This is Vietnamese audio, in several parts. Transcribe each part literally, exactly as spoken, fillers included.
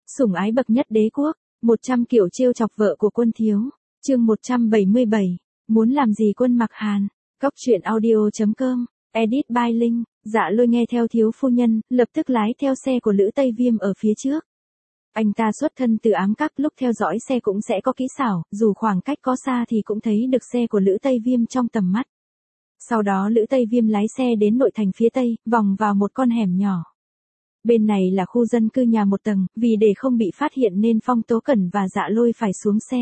Sủng ái bậc nhất đế quốc, một trăm kiểu trêu chọc vợ của Quân Thiếu. Chương một trăm bảy mươi bảy, muốn làm gì Quân Mặc Hàn. Cóc truyện audio chấm com, edit by Linh. Dạ Lôi nghe theo thiếu phu nhân, lập tức lái theo xe của Lữ Tây Viêm ở phía trước. Anh ta xuất thân từ ám các, lúc theo dõi xe cũng sẽ có kỹ xảo, dù khoảng cách có xa thì cũng thấy được xe của Lữ Tây Viêm trong tầm mắt. Sau đó Lữ Tây Viêm lái xe đến nội thành phía tây, vòng vào một con hẻm nhỏ. Bên này là khu dân cư nhà một tầng, vì để không bị phát hiện nên Phong Tố Cẩn và Dạ Lôi phải xuống xe.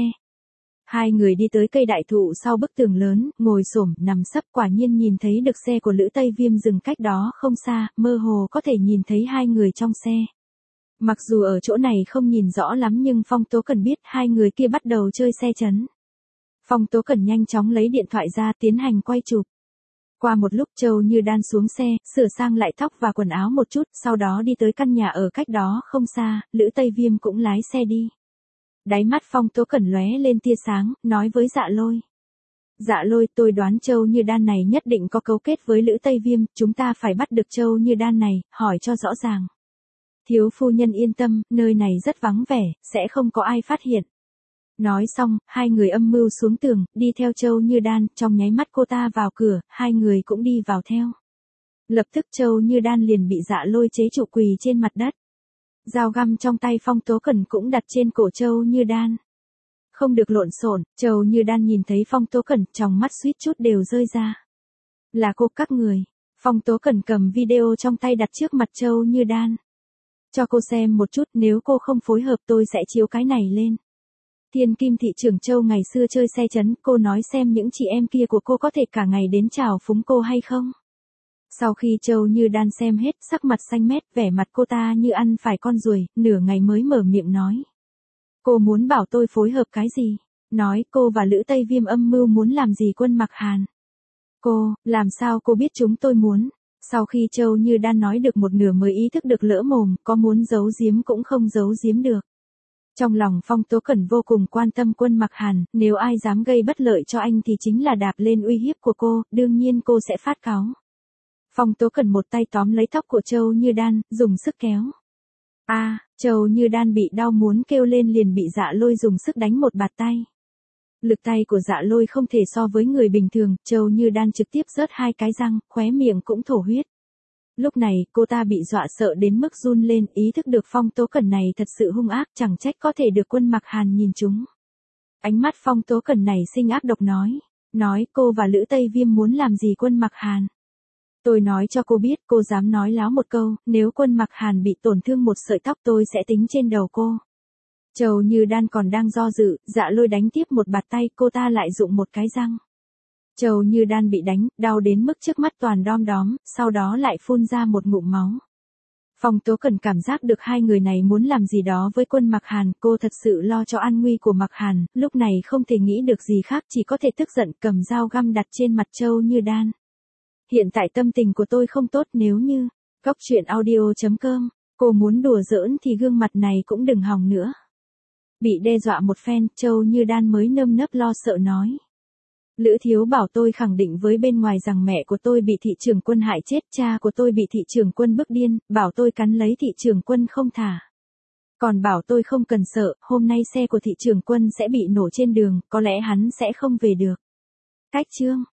Hai người đi tới cây đại thụ sau bức tường lớn, ngồi xổm nằm sấp, quả nhiên nhìn thấy được xe của Lữ Tây Viêm dừng cách đó không xa, mơ hồ có thể nhìn thấy hai người trong xe. Mặc dù ở chỗ này không nhìn rõ lắm nhưng Phong Tố Cẩn biết hai người kia bắt đầu chơi xe chấn. Phong Tố Cẩn nhanh chóng lấy điện thoại ra tiến hành quay chụp. Qua một lúc Châu Như Đan xuống xe, sửa sang lại tóc và quần áo một chút, sau đó đi tới căn nhà ở cách đó không xa, Lữ Tây Viêm cũng lái xe đi. Đáy mắt Phong Tố Cẩn lóe lên tia sáng, nói với Dạ Lôi. Dạ Lôi, tôi đoán Châu Như Đan này nhất định có cấu kết với Lữ Tây Viêm, chúng ta phải bắt được Châu Như Đan này, hỏi cho rõ ràng. Thiếu phu nhân yên tâm, nơi này rất vắng vẻ, sẽ không có ai phát hiện. Nói xong, hai người âm mưu xuống tường, đi theo Châu Như Đan, trong nháy mắt cô ta vào cửa, hai người cũng đi vào theo. Lập tức Châu Như Đan liền bị Dạ Lôi chế trụ quỳ trên mặt đất. Dao găm trong tay Phong Tố Cẩn cũng đặt trên cổ Châu Như Đan. Không được lộn xộn, Châu Như Đan nhìn thấy Phong Tố Cẩn, trong mắt suýt chút đều rơi ra. Là cô các người. Phong Tố Cẩn cầm video trong tay đặt trước mặt Châu Như Đan. Cho cô xem một chút, nếu cô không phối hợp tôi sẽ chiếu cái này lên. Thiên Kim thị trưởng Châu ngày xưa chơi xe chấn, cô nói xem những chị em kia của cô có thể cả ngày đến chào phúng cô hay không. Sau khi Châu Như Đan xem hết, sắc mặt xanh mét, vẻ mặt cô ta như ăn phải con ruồi, nửa ngày mới mở miệng nói. Cô muốn bảo tôi phối hợp cái gì? Nói cô và Lữ Tây Viêm âm mưu muốn làm gì Quân Mặc Hàn? Cô, làm sao cô biết chúng tôi muốn? Sau khi Châu Như Đan nói được một nửa mới ý thức được lỡ mồm, có muốn giấu giếm cũng không giấu giếm được. Trong lòng Phong Tố Cẩn vô cùng quan tâm Quân Mặc Hàn, nếu ai dám gây bất lợi cho anh thì chính là đạp lên uy hiếp của cô, đương nhiên cô sẽ phát cáu. Phong Tố Cẩn một tay tóm lấy tóc của Châu Như Đan, dùng sức kéo. A, à, Châu Như Đan bị đau muốn kêu lên liền bị Dạ Lôi dùng sức đánh một bạt tay. Lực tay của Dạ Lôi không thể so với người bình thường, Châu Như Đan trực tiếp rớt hai cái răng, khóe miệng cũng thổ huyết. Lúc này, cô ta bị dọa sợ đến mức run lên, ý thức được Phong Tố Cẩn này thật sự hung ác, chẳng trách có thể được Quân Mặc Hàn nhìn chúng. Ánh mắt Phong Tố Cẩn này sinh ác độc nói, nói cô và Lữ Tây Viêm muốn làm gì Quân Mặc Hàn. Tôi nói cho cô biết, cô dám nói láo một câu, nếu Quân Mặc Hàn bị tổn thương một sợi tóc tôi sẽ tính trên đầu cô. Châu Như Đan còn đang do dự, Dạ Lôi đánh tiếp một bạt tay, cô ta lại dụng một cái răng. Châu Như Đan bị đánh, đau đến mức trước mắt toàn đom đóm, sau đó lại phun ra một ngụm máu. Phong Tố Cẩn cảm giác được hai người này muốn làm gì đó với Quân Mặc Hàn, cô thật sự lo cho an nguy của Mặc Hàn, lúc này không thể nghĩ được gì khác, chỉ có thể tức giận cầm dao găm đặt trên mặt Châu Như Đan. Hiện tại tâm tình của tôi không tốt, nếu như, cóc truyện audio chấm com, cô muốn đùa giỡn thì gương mặt này cũng đừng hòng nữa. Bị đe dọa một phen, Châu Như Đan mới nơm nớp lo sợ nói. Lữ Thiếu bảo tôi khẳng định với bên ngoài rằng mẹ của tôi bị thị trưởng Quân hại chết, cha của tôi bị thị trưởng Quân bức điên, bảo tôi cắn lấy thị trưởng Quân không thả. Còn bảo tôi không cần sợ, hôm nay xe của thị trưởng Quân sẽ bị nổ trên đường, có lẽ hắn sẽ không về được. Cách chương.